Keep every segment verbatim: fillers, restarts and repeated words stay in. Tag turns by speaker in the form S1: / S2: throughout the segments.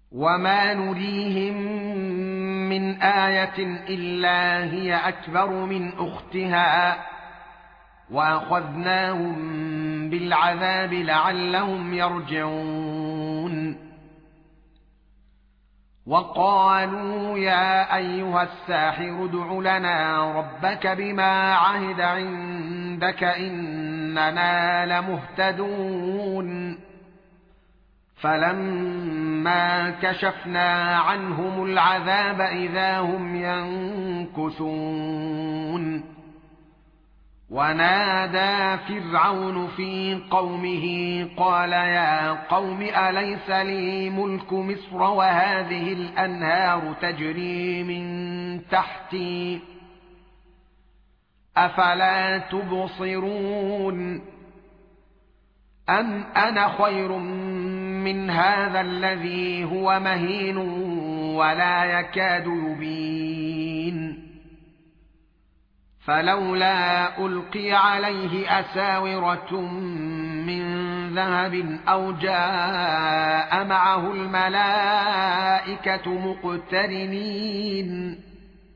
S1: وما نريهم من آية إلا هي أكبر من أختها وأخذناهم بالعذاب لعلهم يرجعون وقالوا يا أيها الساحر ادع لنا ربك بما عهد عندك إننا لمهتدون فلما كشفنا عنهم العذاب إذا هم ينكثون ونادى فرعون في قومه قال يا قوم أليس لي ملك مصر وهذه الأنهار تجري من تحتي أفلا تبصرون أم أنا خير من هذا الذي هو مهين ولا يكاد يبين فلولا ألقي عليه أساورة من ذهب أو جاء معه الملائكة مقترنين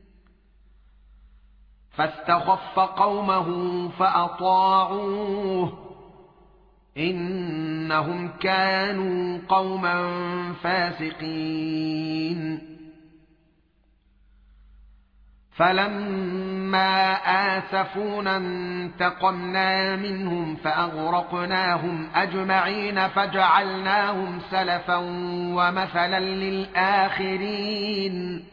S1: فاستخف قومه فأطاعوه إنهم كانوا قوما فاسقين فلما آسفونا انتقمنا منهم فأغرقناهم أجمعين فجعلناهم سلفا ومثلا للآخرين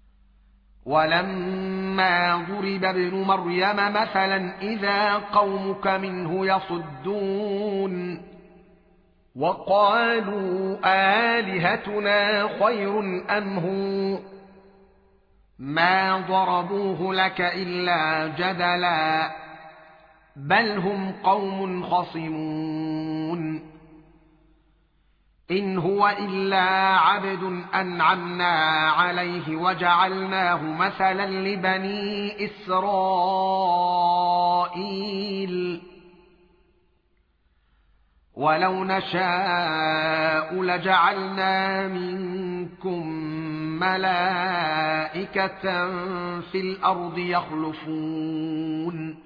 S1: ولما ضرب ابن مريم مثلا إذا قومك منه يصدون وقالوا آلهتنا خير أم هو ما ضربوه لك إلا جدلا بل هم قوم خصمون إن هو إلا عبد أنعمنا عليه وجعلناه مثلا لبني إسرائيل ولو نشاء لجعلنا منكم ملائكة في الأرض يخلفون